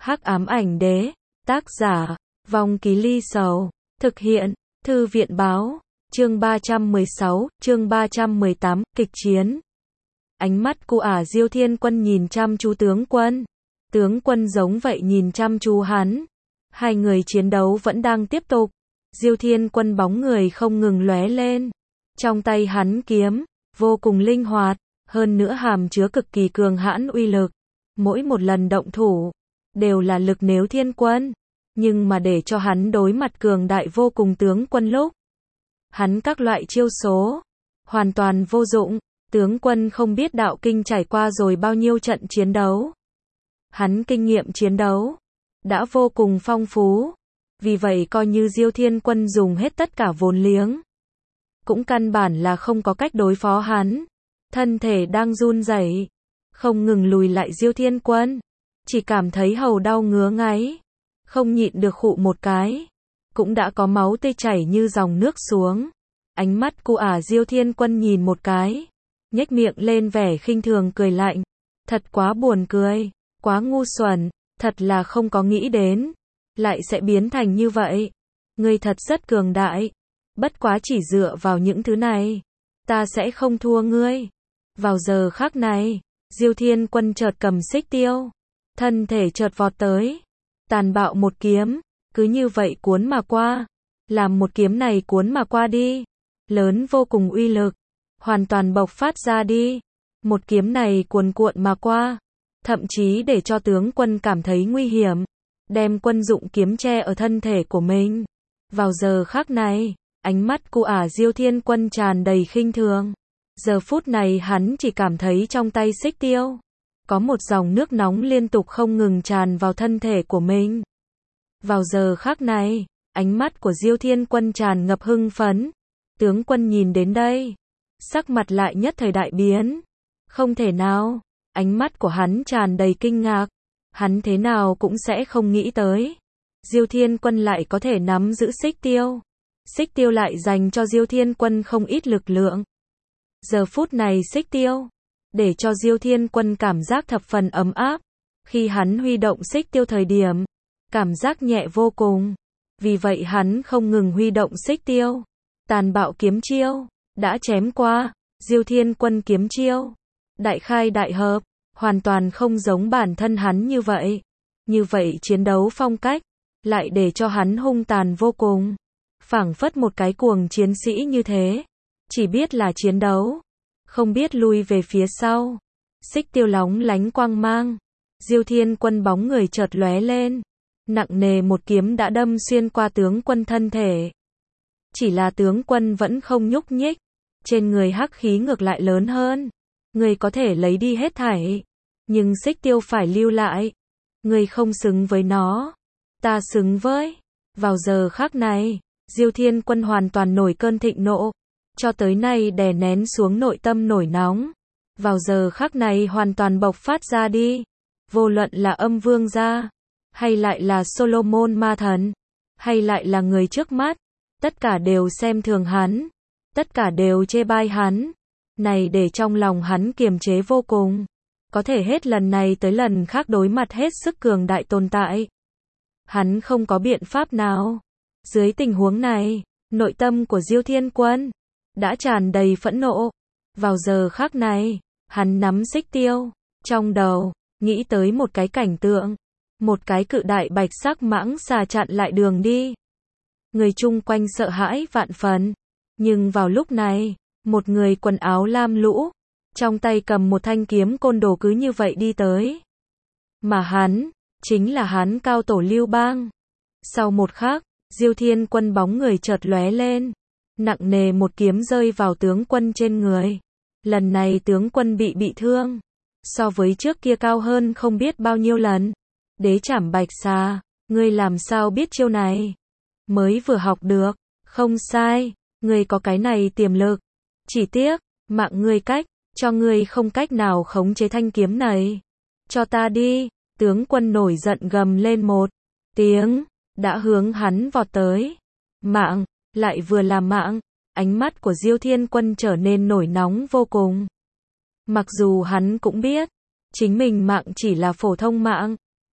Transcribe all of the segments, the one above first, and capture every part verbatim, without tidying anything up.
Hắc ám ảnh đế, tác giả, Vong Ký Ly Sầu, thực hiện, Thư viện báo, chương ba trăm mười sáu, chương ba trăm mười tám, kịch chiến. Ánh mắt của ả Diêu Thiên Quân nhìn chăm chú tướng quân. Tướng quân giống vậy nhìn chăm chú hắn. Hai người chiến đấu vẫn đang tiếp tục. Diêu Thiên Quân bóng người không ngừng lóe lên. Trong tay hắn kiếm, vô cùng linh hoạt, hơn nữa hàm chứa cực kỳ cường hãn uy lực. Mỗi một lần động thủ, đều là lực nếu thiên quân. Nhưng mà để cho hắn đối mặt cường đại vô cùng tướng quân lúc, hắn các loại chiêu số, hoàn toàn vô dụng. Tướng quân không biết đạo kinh trải qua rồi bao nhiêu trận chiến đấu. Hắn kinh nghiệm chiến đấu đã vô cùng phong phú. Vì vậy coi như Diêu Thiên Quân dùng hết tất cả vốn liếng, cũng căn bản là không có cách đối phó hắn. Thân thể đang run rẩy, không ngừng lùi lại Diêu Thiên Quân. Chỉ cảm thấy hầu đau ngứa ngáy, không nhịn được khụ một cái. Cũng đã có máu tươi chảy như dòng nước xuống. Ánh mắt của ả Diêu Thiên Quân nhìn một cái, nhếch miệng lên vẻ khinh thường cười lạnh. Thật quá buồn cười, quá ngu xuẩn, thật là không có nghĩ đến, lại sẽ biến thành như vậy. Ngươi thật rất cường đại, bất quá chỉ dựa vào những thứ này, ta sẽ không thua ngươi. Vào giờ khắc này, Diêu Thiên Quân chợt cầm xích tiêu, thân thể chợt vọt tới, tàn bạo một kiếm, cứ như vậy cuốn mà qua. Làm một kiếm này cuốn mà qua đi, lớn vô cùng uy lực, hoàn toàn bộc phát ra đi. Một kiếm này cuồn cuộn mà qua, thậm chí để cho tướng quân cảm thấy nguy hiểm, đem quân dụng kiếm che ở thân thể của mình. Vào giờ khắc này, ánh mắt của ả Diêu Thiên Quân tràn đầy khinh thường. Giờ phút này hắn chỉ cảm thấy trong tay xích tiêu, có một dòng nước nóng liên tục không ngừng tràn vào thân thể của mình. Vào giờ khắc này, ánh mắt của Diêu Thiên Quân tràn ngập hưng phấn. Tướng quân nhìn đến đây, sắc mặt lại nhất thời đại biến. Không thể nào, ánh mắt của hắn tràn đầy kinh ngạc. Hắn thế nào cũng sẽ không nghĩ tới, Diêu Thiên Quân lại có thể nắm giữ xích tiêu. Xích tiêu lại dành cho Diêu Thiên Quân không ít lực lượng. Giờ phút này xích tiêu, để cho Diêu Thiên Quân cảm giác thập phần ấm áp. Khi hắn huy động xích tiêu thời điểm, cảm giác nhẹ vô cùng. Vì vậy hắn không ngừng huy động xích tiêu. Tàn bạo kiếm chiêu, đã chém qua. Diêu Thiên Quân kiếm chiêu, đại khai đại hợp, hoàn toàn không giống bản thân hắn như vậy. Như vậy chiến đấu phong cách, lại để cho hắn hung tàn vô cùng. Phảng phất một cái cuồng chiến sĩ như thế. Chỉ biết là chiến đấu, không biết lui về phía sau. Xích tiêu lóng lánh quang mang. Diêu Thiên Quân bóng người chợt lóe lên. Nặng nề một kiếm đã đâm xuyên qua tướng quân thân thể. Chỉ là tướng quân vẫn không nhúc nhích. Trên người hắc khí ngược lại lớn hơn. Người có thể lấy đi hết thảy, nhưng xích tiêu phải lưu lại. Người không xứng với nó, ta xứng với. Vào giờ khắc này, Diêu Thiên Quân hoàn toàn nổi cơn thịnh nộ. Cho tới nay đè nén xuống nội tâm nổi nóng. Vào giờ khắc này hoàn toàn bộc phát ra đi. Vô luận là âm vương gia, hay lại là Solomon ma thần, hay lại là người trước mắt, tất cả đều xem thường hắn. Tất cả đều chê bai hắn. Này để trong lòng hắn kiềm chế vô cùng. Có thể hết lần này tới lần khác đối mặt hết sức cường đại tồn tại. Hắn không có biện pháp nào. Dưới tình huống này, nội tâm của Diêu Thiên Quân đã tràn đầy phẫn nộ. Vào giờ khắc này, hắn nắm xích tiêu, trong đầu nghĩ tới một cái cảnh tượng. Một cái cự đại bạch sắc mãng xà chặn lại đường đi. Người chung quanh sợ hãi vạn phần. Nhưng vào lúc này, một người quần áo lam lũ, trong tay cầm một thanh kiếm côn đồ cứ như vậy đi tới. Mà hắn, chính là hắn cao tổ Lưu Bang. Sau một khắc, Diêu Thiên Quân bóng người chợt lóe lên. Nặng nề một kiếm rơi vào tướng quân trên người. Lần này tướng quân bị bị thương. So với trước kia cao hơn không biết bao nhiêu lần. Đế trảm bạch xà, ngươi làm sao biết chiêu này? Mới vừa học được, không sai. Ngươi có cái này tiềm lực. Chỉ tiếc, mạng ngươi cách, cho ngươi không cách nào khống chế thanh kiếm này. Cho ta đi. Tướng quân nổi giận gầm lên một tiếng, đã hướng hắn vọt tới. Mạng, lại vừa là mạng. Ánh mắt của Diêu Thiên Quân trở nên nổi nóng vô cùng. Mặc dù hắn cũng biết, chính mình mạng chỉ là phổ thông mạng,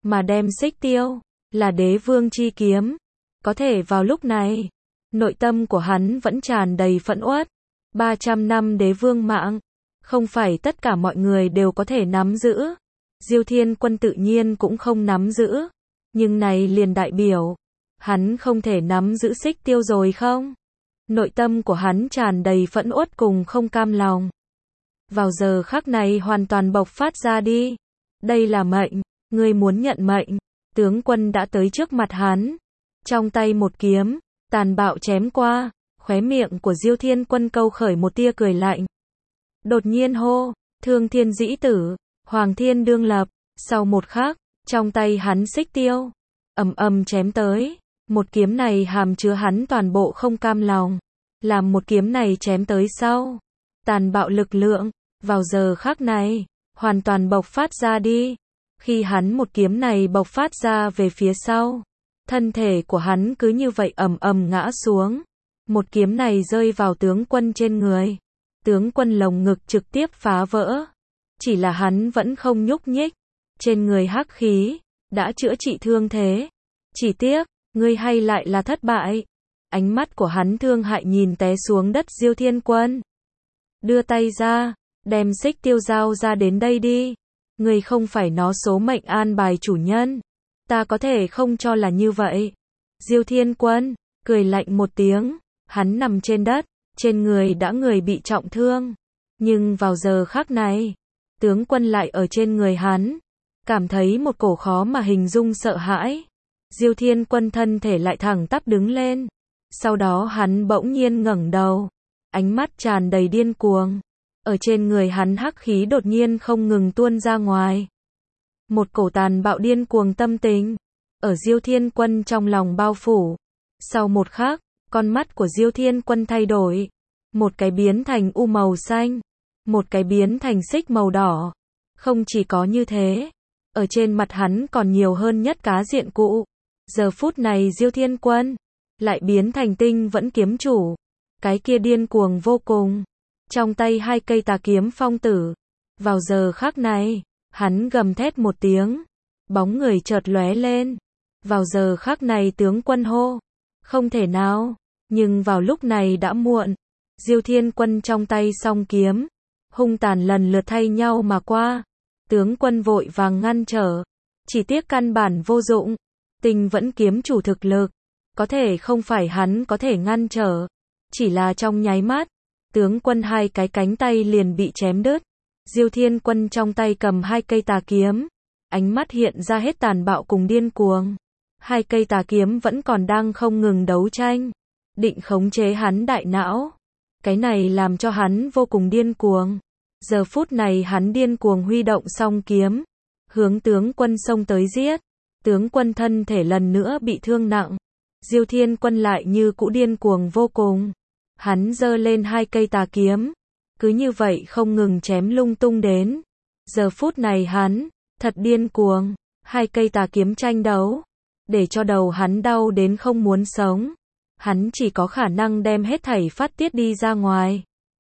mà đem xích tiêu, là đế vương chi kiếm. Có thể vào lúc này, nội tâm của hắn vẫn tràn đầy phẫn uất. ba trăm năm đế vương mạng, không phải tất cả mọi người đều có thể nắm giữ. Diêu Thiên Quân tự nhiên cũng không nắm giữ. Nhưng này liền đại biểu, hắn không thể nắm giữ xích tiêu rồi không? Nội tâm của hắn tràn đầy phẫn uất cùng không cam lòng. Vào giờ khắc này hoàn toàn bộc phát ra đi. Đây là mệnh, ngươi muốn nhận mệnh. Tướng quân đã tới trước mặt hắn. Trong tay một kiếm, tàn bạo chém qua, khóe miệng của Diêu Thiên Quân câu khởi một tia cười lạnh. Đột nhiên hô, thương thiên dĩ tử, hoàng thiên đương lập. Sau một khắc, trong tay hắn xích tiêu, ầm ầm chém tới. Một kiếm này hàm chứa hắn toàn bộ không cam lòng. Làm một kiếm này chém tới sau, tàn bạo lực lượng, vào giờ khắc này, hoàn toàn bộc phát ra đi. Khi hắn một kiếm này bộc phát ra về phía sau, thân thể của hắn cứ như vậy ầm ầm ngã xuống. Một kiếm này rơi vào tướng quân trên người. Tướng quân lồng ngực trực tiếp phá vỡ. Chỉ là hắn vẫn không nhúc nhích. Trên người hắc khí, đã chữa trị thương thế. Chỉ tiếc, ngươi hay lại là thất bại. Ánh mắt của hắn thương hại nhìn té xuống đất Diêu Thiên Quân. Đưa tay ra, đem xích tiêu giao ra đến đây đi. Ngươi không phải nó số mệnh an bài chủ nhân. Ta có thể không cho là như vậy. Diêu Thiên Quân, cười lạnh một tiếng. Hắn nằm trên đất, trên người đã người bị trọng thương. Nhưng vào giờ khắc này, tướng quân lại ở trên người hắn. Cảm thấy một cổ khó mà hình dung sợ hãi. Diêu Thiên Quân thân thể lại thẳng tắp đứng lên. Sau đó hắn bỗng nhiên ngẩng đầu. Ánh mắt tràn đầy điên cuồng. Ở trên người hắn hắc khí đột nhiên không ngừng tuôn ra ngoài. Một cổ tàn bạo điên cuồng tâm tình. Ở Diêu Thiên Quân trong lòng bao phủ. Sau một khắc, con mắt của Diêu Thiên Quân thay đổi. Một cái biến thành u màu xanh. Một cái biến thành xích màu đỏ. Không chỉ có như thế. Ở trên mặt hắn còn nhiều hơn nhất cá diện cụ. Giờ phút này Diêu Thiên Quân lại biến thành tinh vẫn kiếm chủ. Cái kia điên cuồng vô cùng. Trong tay hai cây tà kiếm phong tử. Vào giờ khắc này, hắn gầm thét một tiếng. Bóng người chợt lóe lên. Vào giờ khắc này tướng quân hô. Không thể nào. Nhưng vào lúc này đã muộn. Diêu Thiên Quân trong tay song kiếm. Hung tàn lần lượt thay nhau mà qua. Tướng quân vội vàng ngăn trở. Chỉ tiếc căn bản vô dụng. Tinh vẫn kiếm chủ thực lực. Có thể không phải hắn có thể ngăn trở. Chỉ là trong nháy mắt. Tướng quân hai cái cánh tay liền bị chém đứt. Diêu Thiên Quân trong tay cầm hai cây tà kiếm. Ánh mắt hiện ra hết tàn bạo cùng điên cuồng. Hai cây tà kiếm vẫn còn đang không ngừng đấu tranh. Định khống chế hắn đại não. Cái này làm cho hắn vô cùng điên cuồng. Giờ phút này hắn điên cuồng huy động song kiếm. Hướng tướng quân xông tới giết. Tướng quân thân thể lần nữa bị thương nặng. Diêu Thiên Quân lại như cũ điên cuồng vô cùng. Hắn giơ lên hai cây tà kiếm. Cứ như vậy không ngừng chém lung tung đến. Giờ phút này hắn, thật điên cuồng. Hai cây tà kiếm tranh đấu. Để cho đầu hắn đau đến không muốn sống. Hắn chỉ có khả năng đem hết thảy phát tiết đi ra ngoài.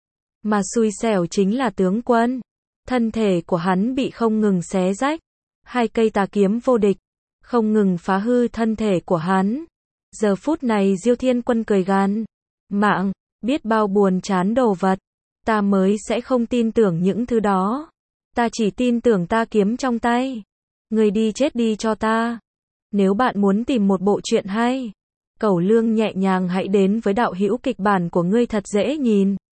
Mà xui xẻo chính là tướng quân. Thân thể của hắn bị không ngừng xé rách. Hai cây tà kiếm vô địch. Không ngừng phá hư thân thể của hắn. Giờ phút này Diêu Thiên Quân cười gằn. Mạng, biết bao buồn chán đồ vật. Ta mới sẽ không tin tưởng những thứ đó. Ta chỉ tin tưởng ta kiếm trong tay. Người đi chết đi cho ta. Nếu bạn muốn tìm một bộ truyện hay, Cẩu Lương nhẹ nhàng hãy đến với đạo hữu kịch bản của ngươi thật dễ nhìn.